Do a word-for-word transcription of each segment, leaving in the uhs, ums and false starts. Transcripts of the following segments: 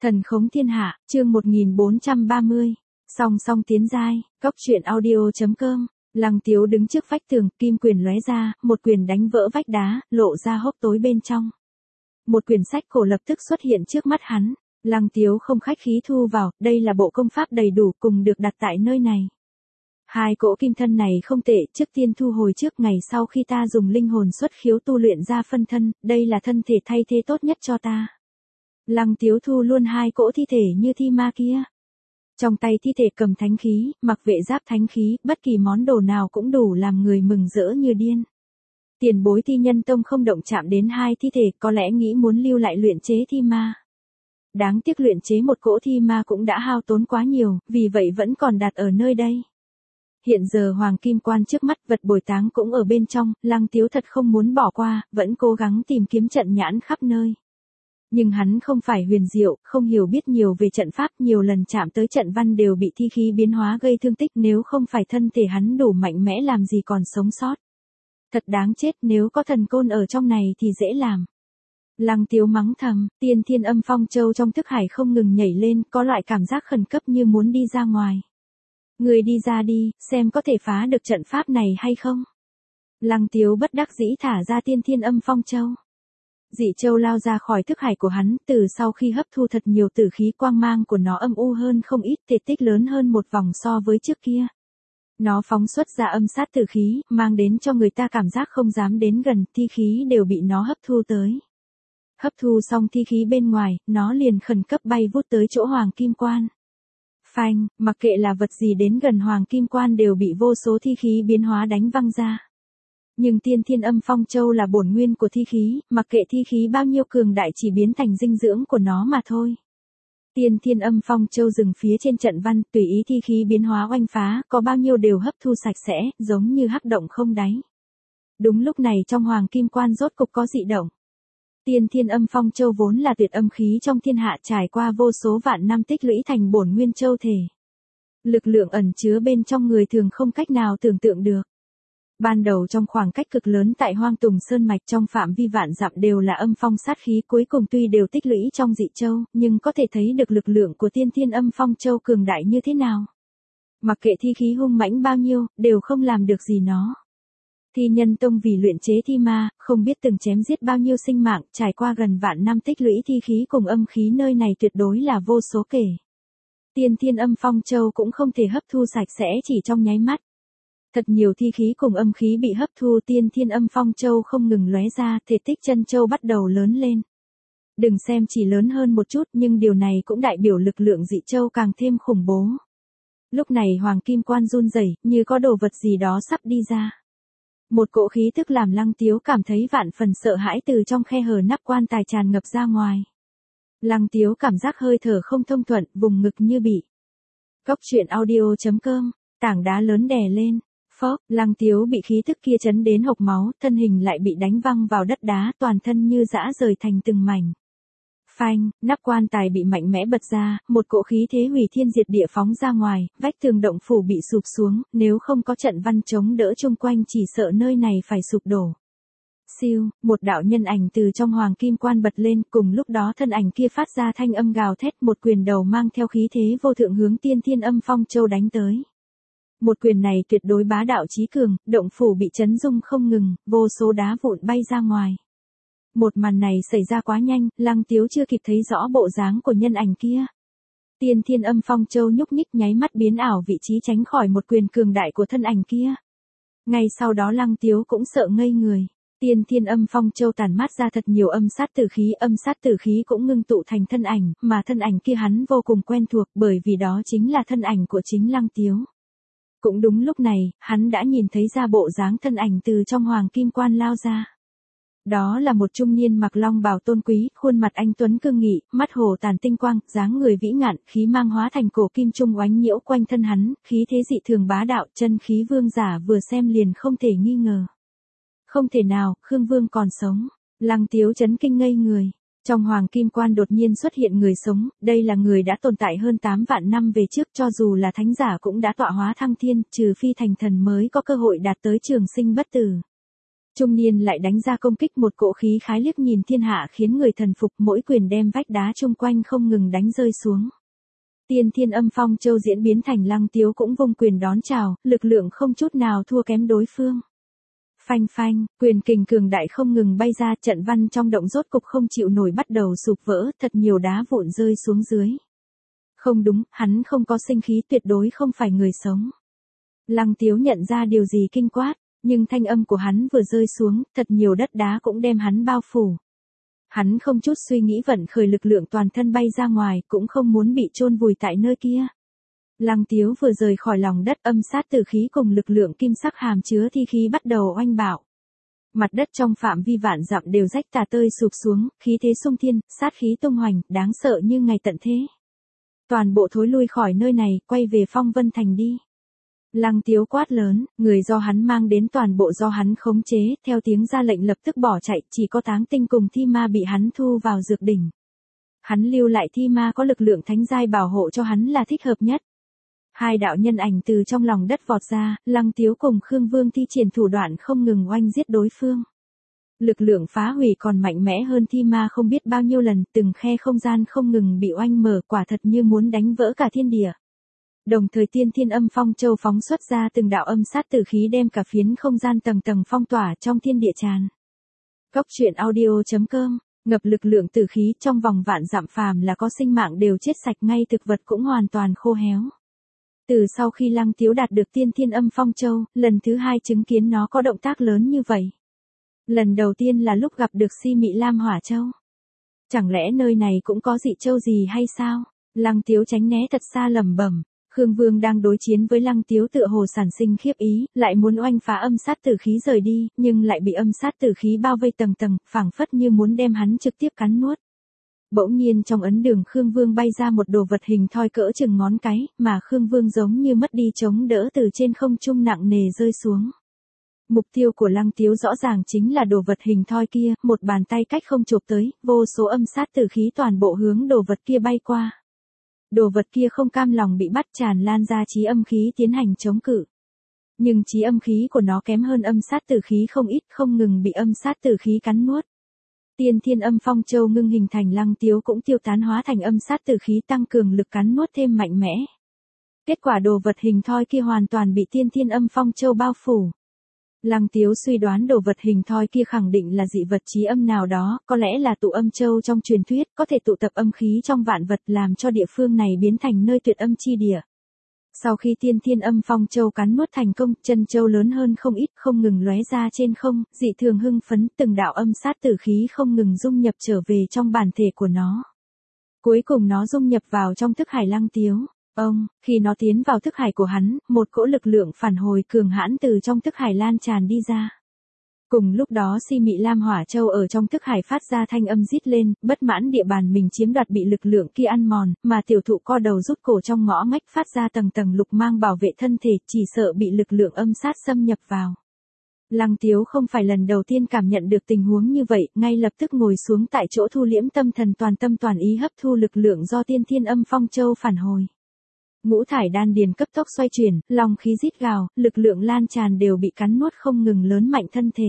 Thần khống thiên hạ, chương một nghìn bốn trăm ba mươi. Song song tiến giai, góc truyện audio.com. Lăng Tiếu đứng trước vách tường, kim quyền lóe ra, một quyền đánh vỡ vách đá, lộ ra hốc tối bên trong. Một quyển sách cổ lập tức xuất hiện trước mắt hắn. Lăng Tiếu không khách khí thu vào, đây là bộ công pháp đầy đủ cùng được đặt tại nơi này. Hai cỗ kim thân này không tệ, trước tiên thu hồi trước, ngày sau khi ta dùng linh hồn xuất khiếu tu luyện ra phân thân, đây là thân thể thay thế tốt nhất cho ta. Lăng Tiếu thu luôn hai cỗ thi thể như thi ma kia. Trong tay thi thể cầm thánh khí, mặc vệ giáp thánh khí, bất kỳ món đồ nào cũng đủ làm người mừng rỡ như điên. Tiền bối Thi Nhân Tông không động chạm đến hai thi thể, có lẽ nghĩ muốn lưu lại luyện chế thi ma. Đáng tiếc luyện chế một cỗ thi ma cũng đã hao tốn quá nhiều, vì vậy vẫn còn đặt ở nơi đây. Hiện giờ hoàng kim quan trước mắt, vật bồi táng cũng ở bên trong, Lăng Tiếu thật không muốn bỏ qua, vẫn cố gắng tìm kiếm trận nhãn khắp nơi. Nhưng hắn không phải huyền diệu, không hiểu biết nhiều về trận pháp, nhiều lần chạm tới trận văn đều bị thi khí biến hóa gây thương tích, nếu không phải thân thể hắn đủ mạnh mẽ làm gì còn sống sót. Thật đáng chết, nếu có thần côn ở trong này thì dễ làm. Lăng Tiếu mắng thầm, Tiên Thiên Âm Phong Châu trong thức hải không ngừng nhảy lên, có loại cảm giác khẩn cấp như muốn đi ra ngoài. Người đi ra đi, xem có thể phá được trận pháp này hay không. Lăng Tiếu bất đắc dĩ thả ra Tiên Thiên Âm Phong Châu. Dị châu lao ra khỏi thức hải của hắn, từ sau khi hấp thu thật nhiều tử khí, quang mang của nó âm u hơn không ít, thể tích lớn hơn một vòng so với trước kia. Nó phóng xuất ra âm sát tử khí, mang đến cho người ta cảm giác không dám đến gần, thi khí đều bị nó hấp thu tới. Hấp thu xong thi khí bên ngoài, nó liền khẩn cấp bay vút tới chỗ hoàng kim quan. Phanh, mặc kệ là vật gì đến gần hoàng kim quan đều bị vô số thi khí biến hóa đánh văng ra. Nhưng Tiên Thiên Âm Phong Châu là bổn nguyên của thi khí, mặc kệ thi khí bao nhiêu cường đại chỉ biến thành dinh dưỡng của nó mà thôi. Tiên Thiên Âm Phong Châu dừng phía trên trận văn, tùy ý thi khí biến hóa oanh phá, có bao nhiêu đều hấp thu sạch sẽ, giống như hắc động không đáy. Đúng lúc này trong hoàng kim quan rốt cục có dị động. Tiên Thiên Âm Phong Châu vốn là tuyệt âm khí trong thiên hạ, trải qua vô số vạn năm tích lũy thành bổn nguyên châu thể. Lực lượng ẩn chứa bên trong người thường không cách nào tưởng tượng được. Ban đầu trong khoảng cách cực lớn tại Hoang Tùng Sơn Mạch, trong phạm vi vạn dặm đều là âm phong sát khí, cuối cùng tuy đều tích lũy trong dị châu, nhưng có thể thấy được lực lượng của Tiên Thiên Âm Phong Châu cường đại như thế nào. Mặc kệ thi khí hung mãnh bao nhiêu, đều không làm được gì nó. Thi Nhân Tông vì luyện chế thi ma, không biết từng chém giết bao nhiêu sinh mạng, trải qua gần vạn năm tích lũy thi khí cùng âm khí nơi này tuyệt đối là vô số kể. Tiên Thiên Âm Phong Châu cũng không thể hấp thu sạch sẽ chỉ trong nháy mắt. Thật nhiều thi khí cùng âm khí bị hấp thu, Tiên Thiên Âm Phong Châu không ngừng lóe ra, thể tích chân châu bắt đầu lớn lên. Đừng xem chỉ lớn hơn một chút, nhưng điều này cũng đại biểu lực lượng dị châu càng thêm khủng bố. Lúc này hoàng kim quan run rẩy, như có đồ vật gì đó sắp đi ra. Một cỗ khí tức làm Lăng Tiếu cảm thấy vạn phần sợ hãi từ trong khe hở nắp quan tài tràn ngập ra ngoài. Lăng Tiếu cảm giác hơi thở không thông thuận, vùng ngực như bị. Góc truyện audio.com, tảng đá lớn đè lên. Phốc, Lăng Tiếu bị khí tức kia chấn đến hộc máu, thân hình lại bị đánh văng vào đất đá, toàn thân như giã rời thành từng mảnh. Phanh, nắp quan tài bị mạnh mẽ bật ra, một cỗ khí thế hủy thiên diệt địa phóng ra ngoài, vách tường động phủ bị sụp xuống, nếu không có trận văn chống đỡ chung quanh chỉ sợ nơi này phải sụp đổ. Siêu, một đạo nhân ảnh từ trong hoàng kim quan bật lên, cùng lúc đó thân ảnh kia phát ra thanh âm gào thét, một quyền đầu mang theo khí thế vô thượng hướng Tiên Thiên Âm Phong Châu đánh tới. Một quyền này tuyệt đối bá đạo chí cường, động phủ bị chấn rung không ngừng, vô số đá vụn bay ra ngoài. Một màn này xảy ra quá nhanh, Lăng Tiếu chưa kịp thấy rõ bộ dáng của nhân ảnh kia. Tiên Thiên Âm Phong Châu nhúc nhích nháy mắt biến ảo vị trí tránh khỏi một quyền cường đại của thân ảnh kia. Ngay sau đó Lăng Tiếu cũng sợ ngây người. Tiên Thiên Âm Phong Châu tản mát ra thật nhiều âm sát tử khí, âm sát tử khí cũng ngưng tụ thành thân ảnh, mà thân ảnh kia hắn vô cùng quen thuộc bởi vì đó chính là thân ảnh của chính Lăng Tiếu. Cũng đúng lúc này, hắn đã nhìn thấy ra bộ dáng thân ảnh từ trong hoàng kim quan lao ra. Đó là một trung niên mặc long bào tôn quý, khuôn mặt anh tuấn cương nghị, mắt hồ tàn tinh quang, dáng người vĩ ngạn, khí mang hóa thành cổ kim trung oánh nhiễu quanh thân hắn, khí thế dị thường bá đạo, chân khí vương giả vừa xem liền không thể nghi ngờ. Không thể nào, Khương Vương còn sống. Lăng Tiếu chấn kinh ngây người. Trong hoàng kim quan đột nhiên xuất hiện người sống, đây là người đã tồn tại hơn tám vạn năm về trước, cho dù là thánh giả cũng đã tọa hóa thăng thiên, trừ phi thành thần mới có cơ hội đạt tới trường sinh bất tử. Trung niên lại đánh ra công kích một cỗ khí khái liếc nhìn thiên hạ khiến người thần phục, mỗi quyền đem vách đá chung quanh không ngừng đánh rơi xuống. Tiên Thiên Âm Phong Châu diễn biến thành Lăng Tiếu cũng vung quyền đón chào, lực lượng không chút nào thua kém đối phương. Phanh phanh, quyền kình cường đại không ngừng bay ra, trận văn trong động rốt cục không chịu nổi bắt đầu sụp vỡ, thật nhiều đá vụn rơi xuống dưới. Không đúng, hắn không có sinh khí, tuyệt đối không phải người sống. Lăng Tiếu nhận ra điều gì kinh quát, nhưng thanh âm của hắn vừa rơi xuống, thật nhiều đất đá cũng đem hắn bao phủ. Hắn không chút suy nghĩ vận khởi lực lượng toàn thân bay ra ngoài, cũng không muốn bị chôn vùi tại nơi kia. Lăng Tiếu vừa rời khỏi lòng đất, âm sát tử khí cùng lực lượng kim sắc hàm chứa thi khí bắt đầu oanh bạo. Mặt đất trong phạm vi vạn dặm đều rách tả tơi sụp xuống, khí thế xung thiên, sát khí tung hoành, đáng sợ như ngày tận thế. Toàn bộ thối lui khỏi nơi này, quay về Phong Vân Thành đi. Lăng Tiếu quát lớn, người do hắn mang đến toàn bộ do hắn khống chế, theo tiếng ra lệnh lập tức bỏ chạy, chỉ có Táng Tinh cùng Thi Ma bị hắn thu vào dược đỉnh. Hắn lưu lại Thi Ma có lực lượng thánh giai bảo hộ cho hắn là thích hợp nhất. Hai đạo nhân ảnh từ trong lòng đất vọt ra, Lăng Tiếu cùng Khương Vương thi triển thủ đoạn không ngừng oanh giết đối phương. Lực lượng phá hủy còn mạnh mẽ hơn Thi Ma không biết bao nhiêu lần, từng khe không gian không ngừng bị oanh mở, quả thật như muốn đánh vỡ cả thiên địa. Đồng thời Tiên Thiên Âm Phong Châu phóng xuất ra từng đạo âm sát tử khí đem cả phiến không gian tầng tầng phong tỏa trong thiên địa tràn. Cốc truyện audio chấm com, ngập lực lượng tử khí trong vòng vạn dặm, phàm là có sinh mạng đều chết sạch, ngay thực vật cũng hoàn toàn khô héo. Từ sau khi Lăng Tiếu đạt được Tiên Thiên Âm Phong Châu, lần thứ hai chứng kiến nó có động tác lớn như vậy. Lần đầu tiên là lúc gặp được Si Mị Lam Hỏa Châu. Chẳng lẽ nơi này cũng có dị châu gì hay sao? Lăng Tiếu tránh né thật xa lẩm bẩm. Khương Vương đang đối chiến với Lăng Tiếu tựa hồ sản sinh khiếp ý, lại muốn oanh phá âm sát tử khí rời đi, nhưng lại bị âm sát tử khí bao vây tầng tầng, phảng phất như muốn đem hắn trực tiếp cắn nuốt. Bỗng nhiên trong ấn đường Khương Vương bay ra một đồ vật hình thoi cỡ chừng ngón cái, mà Khương Vương giống như mất đi chống đỡ từ trên không trung nặng nề rơi xuống. Mục tiêu của Lăng Tiếu rõ ràng chính là đồ vật hình thoi kia, một bàn tay cách không chộp tới, vô số âm sát tử khí toàn bộ hướng đồ vật kia bay qua. Đồ vật kia không cam lòng bị bắt, tràn lan ra chí âm khí tiến hành chống cự. Nhưng chí âm khí của nó kém hơn âm sát tử khí không ít, không ngừng bị âm sát tử khí cắn nuốt. Tiên Thiên Âm Phong Châu ngưng hình thành, Lăng Tiếu cũng tiêu tán hóa thành âm sát tử khí, tăng cường lực cắn nuốt thêm mạnh mẽ. Kết quả đồ vật hình thoi kia hoàn toàn bị Tiên Thiên Âm Phong Châu bao phủ. Lăng Tiếu suy đoán đồ vật hình thoi kia khẳng định là dị vật chí âm nào đó, có lẽ là tụ âm châu trong truyền thuyết, có thể tụ tập âm khí trong vạn vật, làm cho địa phương này biến thành nơi tuyệt âm chi địa. Sau khi Tiên Thiên Âm Phong Châu cắn nuốt thành công, chân châu lớn hơn không ít, không ngừng lóe ra trên không, dị thường hưng phấn, từng đạo âm sát tử khí không ngừng dung nhập trở về trong bản thể của nó. Cuối cùng nó dung nhập vào trong thức hải Lăng Tiếu. Ông, khi nó tiến vào thức hải của hắn, một cỗ lực lượng phản hồi cường hãn từ trong thức hải lan tràn đi ra. Cùng lúc đó Si Mị Lam Hỏa Châu ở trong thức hải phát ra thanh âm rít lên, bất mãn địa bàn mình chiếm đoạt bị lực lượng kia ăn mòn, mà tiểu thụ co đầu rút cổ trong ngõ ngách phát ra tầng tầng lục mang bảo vệ thân thể, chỉ sợ bị lực lượng âm sát xâm nhập vào. Lăng Tiếu không phải lần đầu tiên cảm nhận được tình huống như vậy, ngay lập tức ngồi xuống tại chỗ thu liễm tâm thần, toàn tâm toàn ý hấp thu lực lượng do Tiên Thiên Âm Phong Châu phản hồi. Ngũ thải đan điền cấp tốc xoay chuyển, long khí rít gào, lực lượng lan tràn đều bị cắn nuốt không ngừng lớn mạnh thân thể.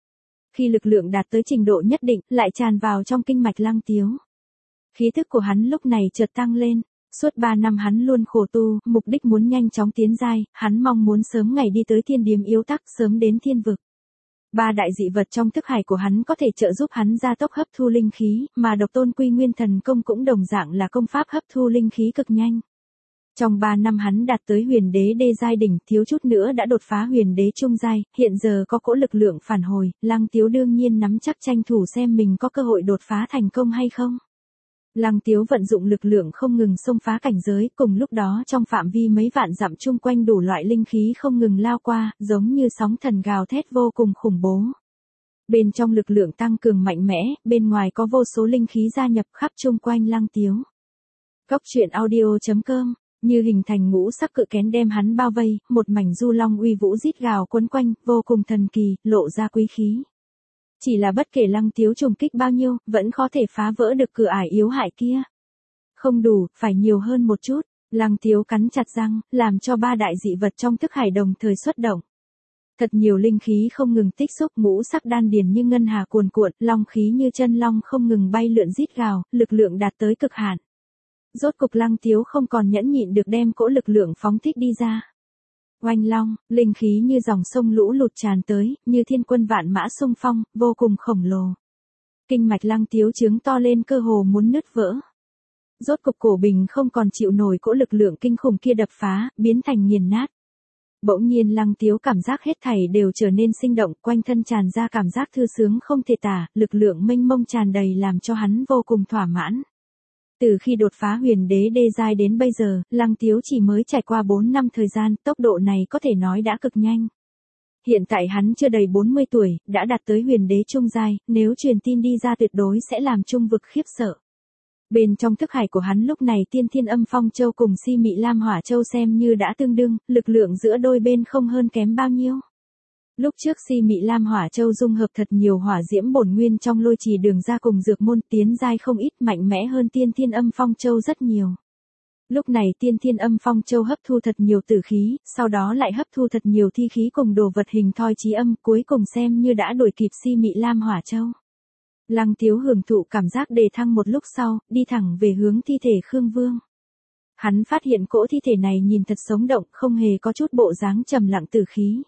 Khi lực lượng đạt tới trình độ nhất định, lại tràn vào trong kinh mạch Lăng Tiếu. Khí thức của hắn lúc này chợt tăng lên. Suốt ba năm hắn luôn khổ tu, mục đích muốn nhanh chóng tiến giai, hắn mong muốn sớm ngày đi tới thiên điềm yếu tắc, sớm đến thiên vực. Ba đại dị vật trong thức hải của hắn có thể trợ giúp hắn gia tốc hấp thu linh khí, mà Độc Tôn Quy Nguyên Thần Công cũng đồng dạng là công pháp hấp thu linh khí cực nhanh. Trong ba năm hắn đạt tới huyền đế đê giai đỉnh, thiếu chút nữa đã đột phá huyền đế trung giai, hiện giờ có cỗ lực lượng phản hồi, Lăng Tiếu đương nhiên nắm chắc tranh thủ xem mình có cơ hội đột phá thành công hay không. Lăng Tiếu vận dụng lực lượng không ngừng xông phá cảnh giới, cùng lúc đó trong phạm vi mấy vạn dặm chung quanh đủ loại linh khí không ngừng lao qua, giống như sóng thần gào thét vô cùng khủng bố. Bên trong lực lượng tăng cường mạnh mẽ, bên ngoài có vô số linh khí gia nhập khắp chung quanh Lăng Tiếu. Cốc truyện audio chấm com, như hình thành ngũ sắc cự kén đem hắn bao vây, một mảnh du long uy vũ rít gào quấn quanh, vô cùng thần kỳ, lộ ra quý khí. Chỉ là bất kể Lăng Tiếu trùng kích bao nhiêu, vẫn khó thể phá vỡ được cửa ải yếu hại kia. Không đủ, phải nhiều hơn một chút. Lăng Tiếu cắn chặt răng, làm cho ba đại dị vật trong thức hải đồng thời xuất động. Thật nhiều linh khí không ngừng tích xúc, ngũ sắc đan điền như ngân hà cuồn cuộn, long khí như chân long không ngừng bay lượn rít gào, lực lượng đạt tới cực hạn. Rốt cục Lăng Tiếu không còn nhẫn nhịn được đem cỗ lực lượng phóng thích đi ra. Oanh long, linh khí như dòng sông lũ lụt tràn tới, như thiên quân vạn mã xung phong, vô cùng khổng lồ. Kinh mạch Lăng Tiếu trướng to lên cơ hồ muốn nứt vỡ. Rốt cục cổ bình không còn chịu nổi cỗ lực lượng kinh khủng kia đập phá, biến thành nghiền nát. Bỗng nhiên Lăng Tiếu cảm giác hết thảy đều trở nên sinh động, quanh thân tràn ra cảm giác thư sướng không thể tả, lực lượng mênh mông tràn đầy làm cho hắn vô cùng thỏa mãn. Từ khi đột phá huyền đế đê giai đến bây giờ, Lăng Tiếu chỉ mới trải qua bốn năm thời gian, tốc độ này có thể nói đã cực nhanh. Hiện tại hắn chưa đầy bốn mươi tuổi, đã đạt tới huyền đế trung giai, nếu truyền tin đi ra tuyệt đối sẽ làm trung vực khiếp sợ. Bên trong thức hải của hắn lúc này Tiên Thiên Âm Phong Châu cùng Si Mị Lam Hỏa Châu xem như đã tương đương, lực lượng giữa đôi bên không hơn kém bao nhiêu. Lúc trước Si Mị Lam Hỏa Châu dung hợp thật nhiều hỏa diễm bổn nguyên trong lôi trì đường ra cùng dược môn, tiến giai không ít, mạnh mẽ hơn Tiên Thiên Âm Phong Châu rất nhiều. Lúc này Tiên Thiên Âm Phong Châu hấp thu thật nhiều tử khí, sau đó lại hấp thu thật nhiều thi khí cùng đồ vật hình thoi chí âm, cuối cùng xem như đã đuổi kịp Si Mị Lam Hỏa Châu. Lăng Tiếu hưởng thụ cảm giác đề thăng một lúc sau, đi thẳng về hướng thi thể Khương Vương. Hắn phát hiện cỗ thi thể này nhìn thật sống động, không hề có chút bộ dáng trầm lặng tử khí.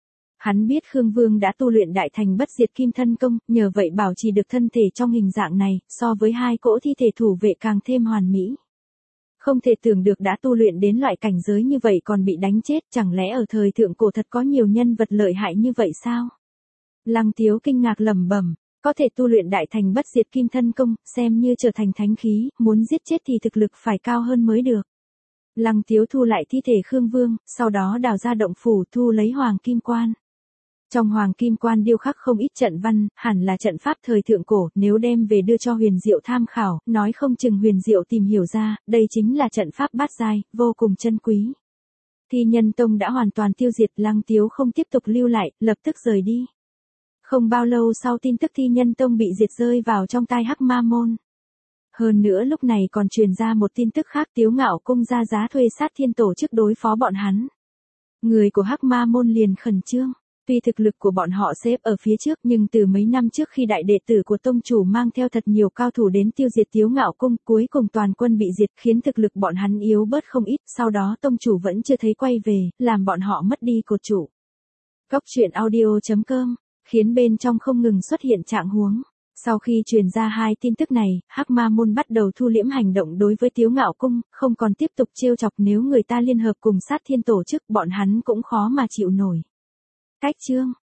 Hắn biết Khương Vương đã tu luyện đại thành bất diệt kim thân công, nhờ vậy bảo trì được thân thể trong hình dạng này, so với hai cỗ thi thể thủ vệ càng thêm hoàn mỹ. Không thể tưởng được đã tu luyện đến loại cảnh giới như vậy còn bị đánh chết, chẳng lẽ ở thời thượng cổ thật có nhiều nhân vật lợi hại như vậy sao? Lăng Tiếu kinh ngạc lẩm bẩm. Có thể tu luyện đại thành bất diệt kim thân công, xem như trở thành thánh khí, muốn giết chết thì thực lực phải cao hơn mới được. Lăng Tiếu thu lại thi thể Khương Vương, sau đó đào ra động phủ thu lấy hoàng kim quan. Trong hoàng kim quan điêu khắc không ít trận văn, hẳn là trận pháp thời thượng cổ, nếu đem về đưa cho Huyền Diệu tham khảo, nói không chừng Huyền Diệu tìm hiểu ra, đây chính là trận pháp bát giai, vô cùng chân quý. Thi Nhân Tông đã hoàn toàn tiêu diệt, Lăng Tiếu không tiếp tục lưu lại, lập tức rời đi. Không bao lâu sau tin tức Thi Nhân Tông bị diệt rơi vào trong tai Hắc Ma Môn. Hơn nữa lúc này còn truyền ra một tin tức khác, Tiếu Ngạo Cung ra giá thuê sát thiên tổ chức đối phó bọn hắn. Người của Hắc Ma Môn liền khẩn trương. Tuy thực lực của bọn họ xếp ở phía trước nhưng từ mấy năm trước khi đại đệ tử của tông chủ mang theo thật nhiều cao thủ đến tiêu diệt Tiếu Ngạo Cung, cuối cùng toàn quân bị diệt khiến thực lực bọn hắn yếu bớt không ít, sau đó tông chủ vẫn chưa thấy quay về, làm bọn họ mất đi cột trụ. Góc truyện audio chấm com khiến bên trong không ngừng xuất hiện trạng huống. Sau khi truyền ra hai tin tức này, Hắc Ma Môn bắt đầu thu liễm hành động đối với Tiếu Ngạo Cung, không còn tiếp tục trêu chọc, nếu người ta liên hợp cùng sát thiên tổ chức bọn hắn cũng khó mà chịu nổi. Cách chương